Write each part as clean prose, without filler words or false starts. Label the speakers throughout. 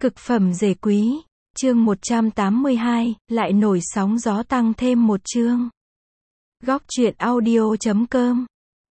Speaker 1: Cực phẩm rể quý, chương 182, lại nổi sóng gió tăng thêm một chương. Góc truyện audio.com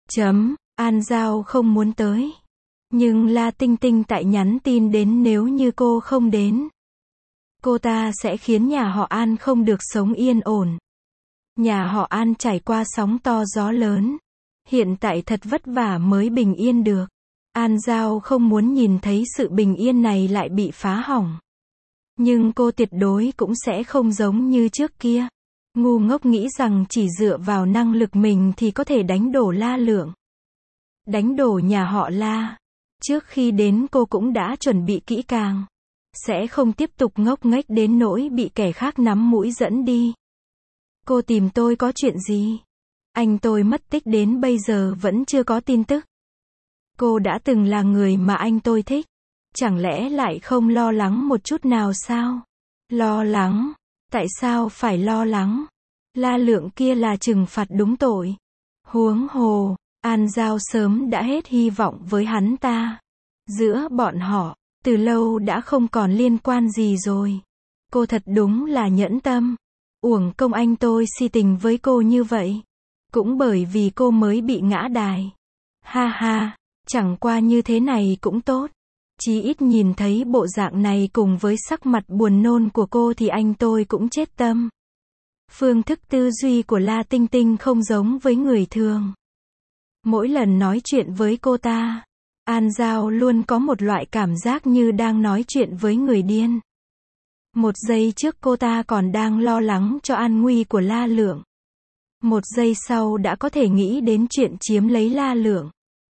Speaker 1: An Giao không muốn tới. Nhưng La Tinh Tinh tại nhắn tin đến nếu như cô không đến, cô ta sẽ khiến nhà họ An không được sống yên ổn. Nhà họ An trải qua sóng to gió lớn. Hiện tại thật vất vả mới bình yên được. An Giao không muốn nhìn thấy sự bình yên này lại bị phá hỏng. Nhưng cô tuyệt đối cũng sẽ không giống như trước kia. Ngu ngốc nghĩ rằng chỉ dựa vào năng lực mình thì có thể đánh đổ La Lượng. Đánh đổ nhà họ La. Trước khi đến cô cũng đã chuẩn bị kỹ càng. Sẽ không tiếp tục ngốc nghếch đến nỗi bị kẻ khác nắm mũi dẫn đi. Cô tìm tôi có chuyện gì? Anh tôi mất tích đến bây giờ vẫn chưa có tin tức. Cô đã từng là người mà anh tôi thích. Chẳng lẽ lại không lo lắng một chút nào sao? Lo lắng? Tại sao phải lo lắng? La Lượng kia là trừng phạt đúng tội. Huống hồ, An Giao sớm đã hết hy vọng với hắn ta. Giữa bọn họ, từ lâu đã không còn liên quan gì rồi. Cô thật đúng là nhẫn tâm. Uổng công anh tôi si tình với cô như vậy. Cũng bởi vì cô mới bị ngã đài. Ha ha, chẳng qua như thế này cũng tốt. Chí ít nhìn thấy bộ dạng này cùng với sắc mặt buồn nôn của cô thì anh tôi cũng chết tâm. Phương thức tư duy của La Tinh Tinh không giống với người thường. Mỗi lần nói chuyện với cô ta, An Giao luôn có một loại cảm giác như đang nói chuyện với người điên. Một giây trước cô ta còn đang lo lắng cho an nguy của La Lượng. Một giây sau đã có thể nghĩ đến chuyện chiếm lấy La Lượng.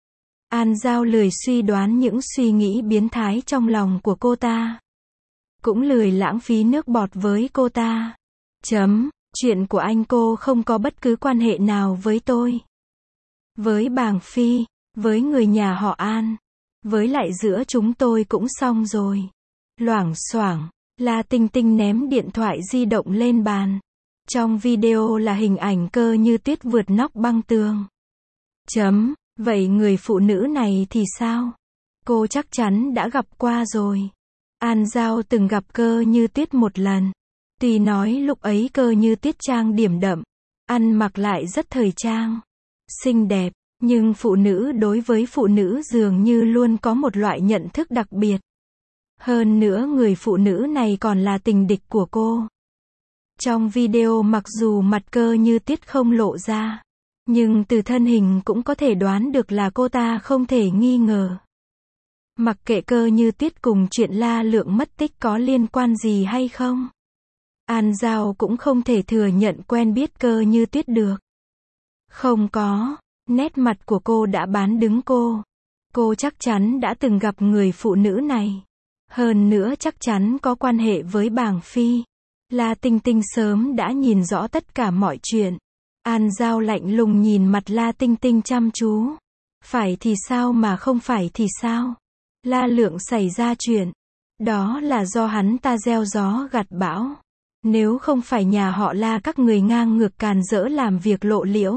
Speaker 1: An Giao lười suy đoán những suy nghĩ biến thái trong lòng của cô ta. Cũng lười lãng phí nước bọt với cô ta. Chuyện của anh cô không có bất cứ quan hệ nào với tôi. Với Bàng Phi, với người nhà họ An. Với lại giữa chúng tôi cũng xong rồi. Loảng xoảng, La Tinh Tinh ném điện thoại di động lên bàn. Trong video là hình ảnh Cơ Như Tuyết vượt nóc băng tường. Vậy người phụ nữ này thì sao? Cô chắc chắn đã gặp qua rồi. An Giao từng gặp Cơ Như Tuyết một lần. Tuy nói lúc ấy Cơ Như Tuyết trang điểm đậm, ăn mặc lại rất thời trang, xinh đẹp, nhưng phụ nữ đối với phụ nữ dường như luôn có một loại nhận thức đặc biệt. Hơn nữa người phụ nữ này còn là tình địch của cô. Trong video mặc dù mặt Cơ Như Tuyết không lộ ra, nhưng từ thân hình cũng có thể đoán được là cô ta không thể nghi ngờ. Mặc kệ Cơ Như Tuyết cùng chuyện La Lượng mất tích có liên quan gì hay không, An Giao cũng không thể thừa nhận quen biết Cơ Như Tuyết được. Không có, nét mặt của cô đã bán đứng cô. Cô chắc chắn đã từng gặp người phụ nữ này. Hơn nữa chắc chắn có quan hệ với Bàng Phi. La Tinh Tinh sớm đã nhìn rõ tất cả mọi chuyện. An Giao lạnh lùng nhìn mặt La Tinh Tinh chăm chú. Phải thì sao mà không phải thì sao? La Lượng xảy ra chuyện. Đó là do hắn ta gieo gió gặt bão. Nếu không phải nhà họ La các người ngang ngược càn rỡ làm việc lộ liễu,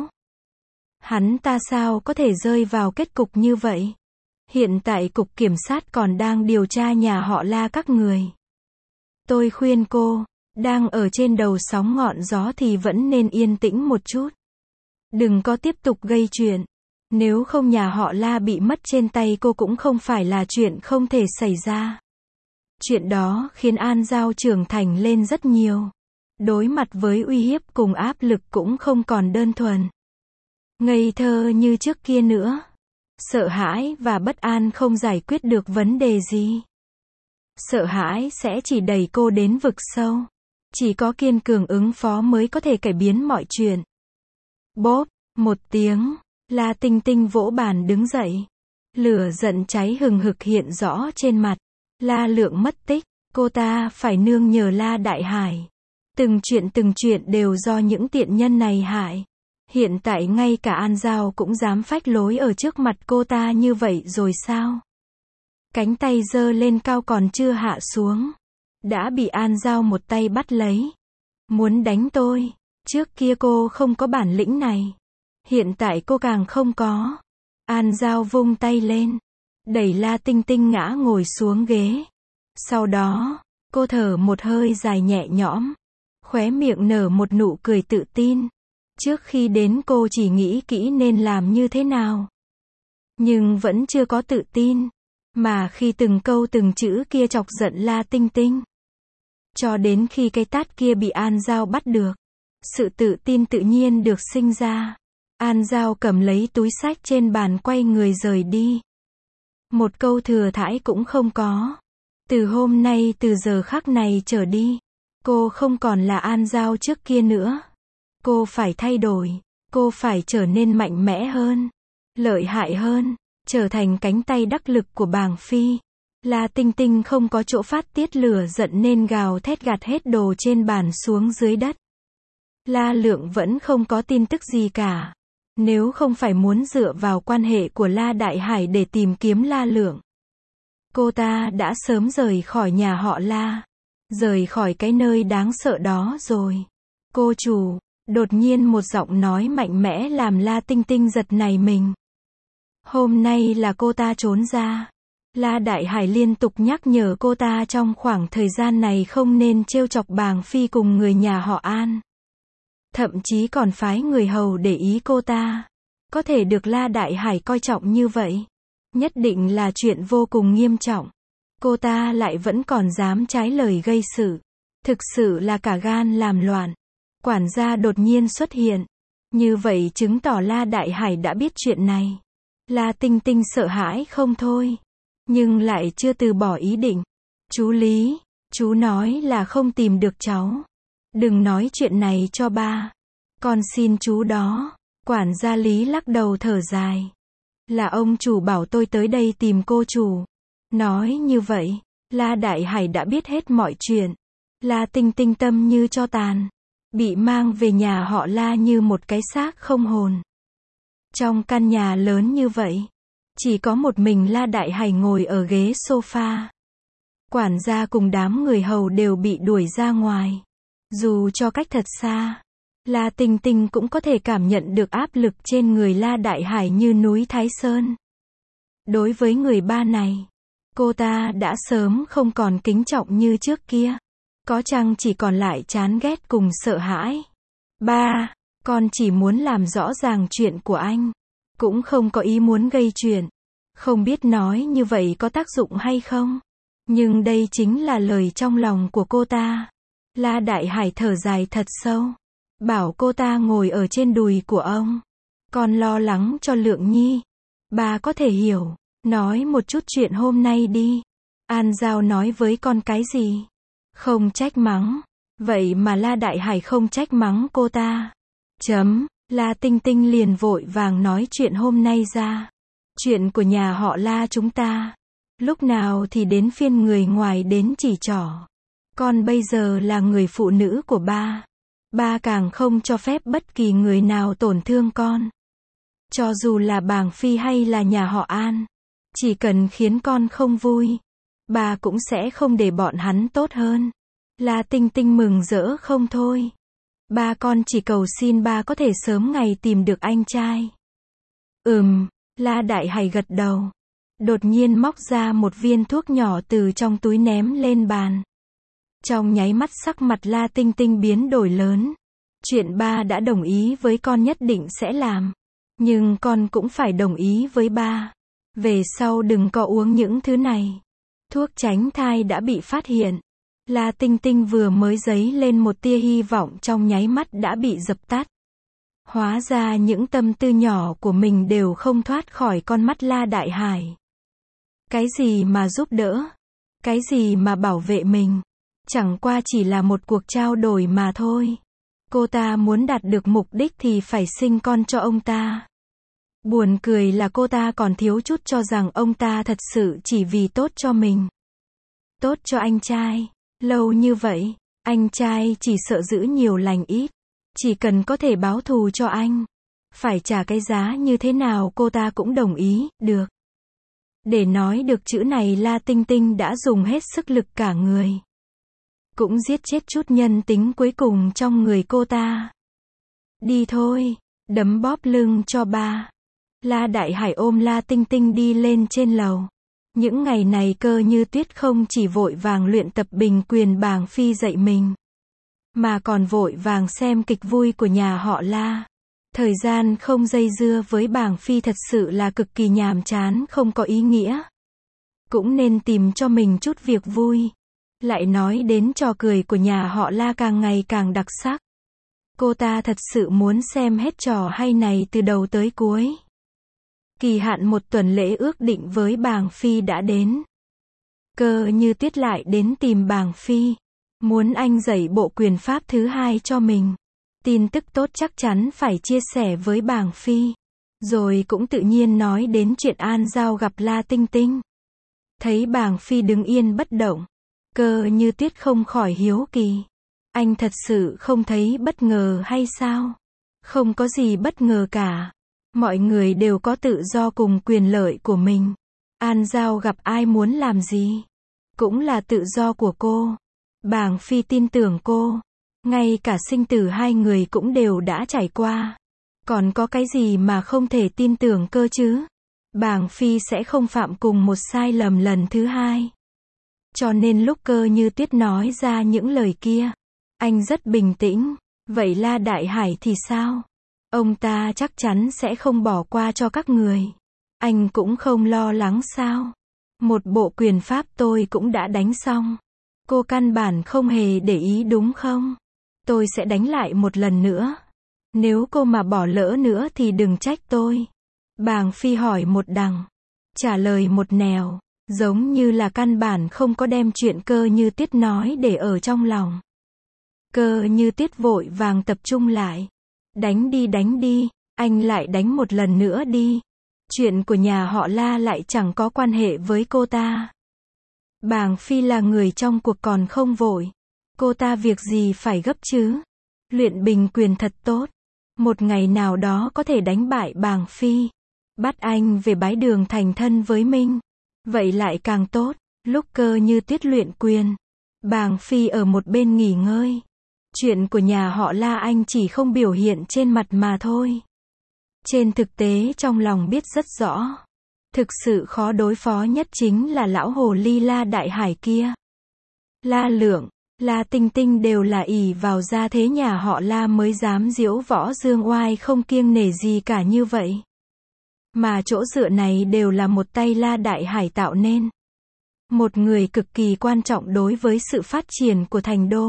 Speaker 1: hắn ta sao có thể rơi vào kết cục như vậy? Hiện tại cục kiểm sát còn đang điều tra nhà họ La các người. Tôi khuyên cô, đang ở trên đầu sóng ngọn gió thì vẫn nên yên tĩnh một chút. Đừng có tiếp tục gây chuyện. Nếu không nhà họ La bị mất trên tay cô cũng không phải là chuyện không thể xảy ra. Chuyện đó khiến An Giao trưởng thành lên rất nhiều. Đối mặt với uy hiếp cùng áp lực cũng không còn đơn thuần ngây thơ như trước kia nữa. Sợ hãi và bất an không giải quyết được vấn đề gì. Sợ hãi sẽ chỉ đẩy cô đến vực sâu. Chỉ có kiên cường ứng phó mới có thể cải biến mọi chuyện. Bốp, một tiếng, La Tinh Tinh vỗ bàn đứng dậy. Lửa giận cháy hừng hực hiện rõ trên mặt. La Lượng mất tích, cô ta phải nương nhờ La Đại Hải. Từng chuyện đều do những tiện nhân này hại. Hiện tại ngay cả An Giao cũng dám phách lối ở trước mặt cô ta như vậy rồi sao? Cánh tay giơ lên cao còn chưa hạ xuống. Đã bị An Giao một tay bắt lấy. Muốn đánh tôi. Trước kia cô không có bản lĩnh này. Hiện tại cô càng không có. An Giao vung tay lên. Đẩy La Tinh Tinh ngã ngồi xuống ghế. Sau đó, cô thở một hơi dài nhẹ nhõm, khóe miệng nở một nụ cười tự tin. Trước khi đến cô chỉ nghĩ kỹ nên làm như thế nào, nhưng vẫn chưa có tự tin. Mà khi từng câu từng chữ kia chọc giận La Tinh Tinh, cho đến khi cái tát kia bị An Giao bắt được, sự tự tin tự nhiên được sinh ra. An Giao cầm lấy túi xách trên bàn quay người rời đi. Một câu thừa thãi cũng không có. Từ hôm nay, từ giờ khắc này trở đi, cô không còn là An Giao trước kia nữa. Cô phải thay đổi, cô phải trở nên mạnh mẽ hơn, lợi hại hơn, trở thành cánh tay đắc lực của bàng phi. La Tinh Tinh không có chỗ phát tiết lửa giận nên gào thét gạt hết đồ trên bàn xuống dưới đất. La Lượng vẫn không có tin tức gì cả. Nếu không phải muốn dựa vào quan hệ của La Đại Hải để tìm kiếm La Lượng, cô ta đã sớm rời khỏi nhà họ La, rời khỏi cái nơi đáng sợ đó rồi. Cô chủ, đột nhiên một giọng nói mạnh mẽ làm La Tinh Tinh giật nảy mình. Hôm nay là cô ta trốn ra. La Đại Hải liên tục nhắc nhở cô ta trong khoảng thời gian này không nên trêu chọc bàng phi cùng người nhà họ An. Thậm chí còn phái người hầu để ý cô ta. Có thể được La Đại Hải coi trọng như vậy, nhất định là chuyện vô cùng nghiêm trọng. Cô ta lại vẫn còn dám trái lời gây sự. Thực sự là cả gan làm loạn. Quản gia đột nhiên xuất hiện. Như vậy chứng tỏ La Đại Hải đã biết chuyện này. La Tinh Tinh sợ hãi không thôi, nhưng lại chưa từ bỏ ý định. Chú Lý, chú nói là không tìm được cháu. Đừng nói chuyện này cho ba. Con xin chú đó. Quản gia Lý lắc đầu thở dài. Là ông chủ bảo tôi tới đây tìm cô chủ. Nói như vậy, La Đại Hải đã biết hết mọi chuyện. La Tinh Tinh tâm như tro tàn, bị mang về nhà họ La như một cái xác không hồn. Trong căn nhà lớn như vậy, chỉ có một mình La Đại Hải ngồi ở ghế sofa. Quản gia cùng đám người hầu đều bị đuổi ra ngoài. Dù cho cách thật xa, La Tinh Tinh cũng có thể cảm nhận được áp lực trên người La Đại Hải như núi Thái Sơn. Đối với người ba này, cô ta đã sớm không còn kính trọng như trước kia. Có chăng chỉ còn lại chán ghét cùng sợ hãi. Ba, con chỉ muốn làm rõ ràng chuyện của anh. Cũng không có ý muốn gây chuyện. Không biết nói như vậy có tác dụng hay không. Nhưng đây chính là lời trong lòng của cô ta. La Đại Hải thở dài thật sâu. Bảo cô ta ngồi ở trên đùi của ông. Con lo lắng cho Lượng Nhi. Ba có thể hiểu. Nói một chút chuyện hôm nay đi. An Giao nói với con cái gì? Không trách mắng. Vậy mà La Đại Hải không trách mắng cô ta. La Tinh Tinh liền vội vàng nói chuyện hôm nay ra. Chuyện của nhà họ La chúng ta. Lúc nào thì đến phiên người ngoài đến chỉ trỏ. Con bây giờ là người phụ nữ của ba. Ba càng không cho phép bất kỳ người nào tổn thương con. Cho dù là bàng phi hay là nhà họ An. Chỉ cần khiến con không vui, ba cũng sẽ không để bọn hắn tốt hơn. La Tinh Tinh mừng rỡ không thôi. Ba con chỉ cầu xin ba có thể sớm ngày tìm được anh trai. La Đại Hải gật đầu. Đột nhiên móc ra một viên thuốc nhỏ từ trong túi ném lên bàn. Trong nháy mắt sắc mặt La Tinh Tinh biến đổi lớn. Chuyện ba đã đồng ý với con nhất định sẽ làm. Nhưng con cũng phải đồng ý với ba. Về sau đừng có uống những thứ này. Thuốc tránh thai đã bị phát hiện. La Tinh Tinh vừa mới dấy lên một tia hy vọng trong nháy mắt đã bị dập tắt. Hóa ra những tâm tư nhỏ của mình đều không thoát khỏi con mắt La Đại Hải. Cái gì mà giúp đỡ? Cái gì mà bảo vệ mình? Chẳng qua chỉ là một cuộc trao đổi mà thôi. Cô ta muốn đạt được mục đích thì phải sinh con cho ông ta. Buồn cười là cô ta còn thiếu chút cho rằng ông ta thật sự chỉ vì tốt cho mình. Tốt cho anh trai. Lâu như vậy, anh trai chỉ sợ giữ nhiều lành ít. Chỉ cần có thể báo thù cho anh. Phải trả cái giá như thế nào cô ta cũng đồng ý, được. Để nói được chữ này La Tinh Tinh đã dùng hết sức lực cả người. Cũng giết chết chút nhân tính cuối cùng trong người cô ta. Đi thôi, đấm bóp lưng cho ba. La Đại Hải ôm La Tinh Tinh đi lên trên lầu. Những ngày này Cơ Như Tuyết không chỉ vội vàng luyện tập bình quyền bàng phi dạy mình, mà còn vội vàng xem kịch vui của nhà họ La. Thời gian không dây dưa với bàng phi thật sự là cực kỳ nhàm chán, không có ý nghĩa. Cũng nên tìm cho mình chút việc vui. Lại nói đến trò cười của nhà họ La càng ngày càng đặc sắc. Cô ta thật sự muốn xem hết trò hay này từ đầu tới cuối. Kỳ hạn một tuần lễ ước định với bàng phi đã đến. Cơ Như Tuyết lại đến tìm bàng phi, muốn anh dạy bộ quyền pháp thứ hai cho mình. Tin tức tốt chắc chắn phải chia sẻ với bàng phi. Rồi cũng tự nhiên nói đến chuyện An Giao gặp La Tinh Tinh. Thấy bàng phi đứng yên bất động, Cơ Như Tuyết không khỏi hiếu kỳ. Anh thật sự không thấy bất ngờ hay sao? Không có gì bất ngờ cả. Mọi người đều có tự do cùng quyền lợi của mình. An Giao gặp ai muốn làm gì, cũng là tự do của cô. Bàng phi tin tưởng cô. Ngay cả sinh tử hai người cũng đều đã trải qua. Còn có cái gì mà không thể tin tưởng cơ chứ? Bàng phi sẽ không phạm cùng một sai lầm lần thứ hai. Cho nên lúc Cơ Như Tuyết nói ra những lời kia, anh rất bình tĩnh. Vậy La Đại Hải thì sao? Ông ta chắc chắn sẽ không bỏ qua cho các người. Anh cũng không lo lắng sao? Một bộ quyền pháp tôi cũng đã đánh xong. Cô căn bản không hề để ý đúng không? Tôi sẽ đánh lại một lần nữa. Nếu cô mà bỏ lỡ nữa thì đừng trách tôi. Bàng phi hỏi một đằng, trả lời một nẻo, giống như là căn bản không có đem chuyện Cơ Như Tuyết nói để ở trong lòng. Cơ Như Tuyết vội vàng tập trung lại. Đánh đi, anh lại đánh một lần nữa đi. Chuyện của nhà họ La lại chẳng có quan hệ với cô ta. Bàng phi là người trong cuộc còn không vội. Cô ta việc gì phải gấp chứ? Luyện bình quyền thật tốt. Một ngày nào đó có thể đánh bại bàng phi. Bắt anh về bái đường thành thân với mình. Vậy lại càng tốt. Lúc Cơ Như Tuyết luyện quyền, bàng phi ở một bên nghỉ ngơi. Chuyện của nhà họ La anh chỉ không biểu hiện trên mặt mà thôi. Trên thực tế trong lòng biết rất rõ. Thực sự khó đối phó nhất chính là lão hồ ly La Đại Hải kia. La Lượng, La Tinh Tinh đều là ỷ vào gia thế nhà họ La mới dám diễu võ dương oai không kiêng nể gì cả như vậy. Mà chỗ dựa này đều là một tay La Đại Hải tạo nên. Một người cực kỳ quan trọng đối với sự phát triển của thành đô.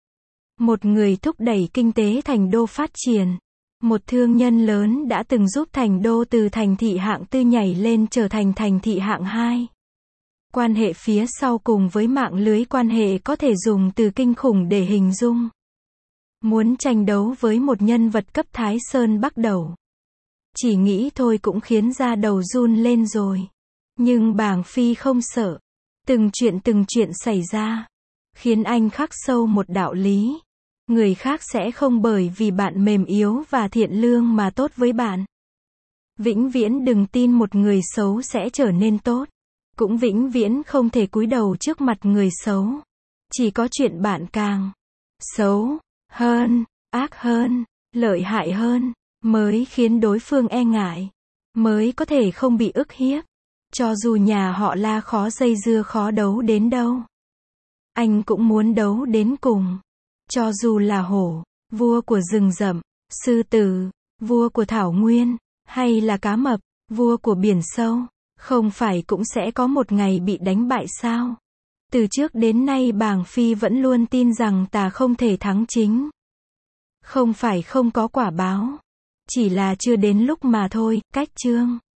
Speaker 1: Một người thúc đẩy kinh tế thành đô phát triển. Một thương nhân lớn đã từng giúp thành đô từ thành thị hạng tư nhảy lên trở thành thành thị hạng 2. Quan hệ phía sau cùng với mạng lưới quan hệ có thể dùng từ kinh khủng để hình dung. Muốn tranh đấu với một nhân vật cấp Thái Sơn Bắc Đầu, chỉ nghĩ thôi cũng khiến da đầu run lên rồi. Nhưng bàng phi không sợ. Từng chuyện xảy ra, khiến anh khắc sâu một đạo lý. Người khác sẽ không bởi vì bạn mềm yếu và thiện lương mà tốt với bạn. Vĩnh viễn đừng tin một người xấu sẽ trở nên tốt. Cũng vĩnh viễn không thể cúi đầu trước mặt người xấu. Chỉ có chuyện bạn càng xấu hơn, ác hơn, lợi hại hơn, mới khiến đối phương e ngại, mới có thể không bị ức hiếp. Cho dù nhà họ La khó dây dưa khó đấu đến đâu, anh cũng muốn đấu đến cùng. Cho dù là hổ, vua của rừng rậm, sư tử, vua của thảo nguyên, hay là cá mập, vua của biển sâu, không phải cũng sẽ có một ngày bị đánh bại sao? Từ trước đến nay bàng phi vẫn luôn tin rằng tà không thể thắng chính. Không phải không có quả báo, chỉ là chưa đến lúc mà thôi. Cách chương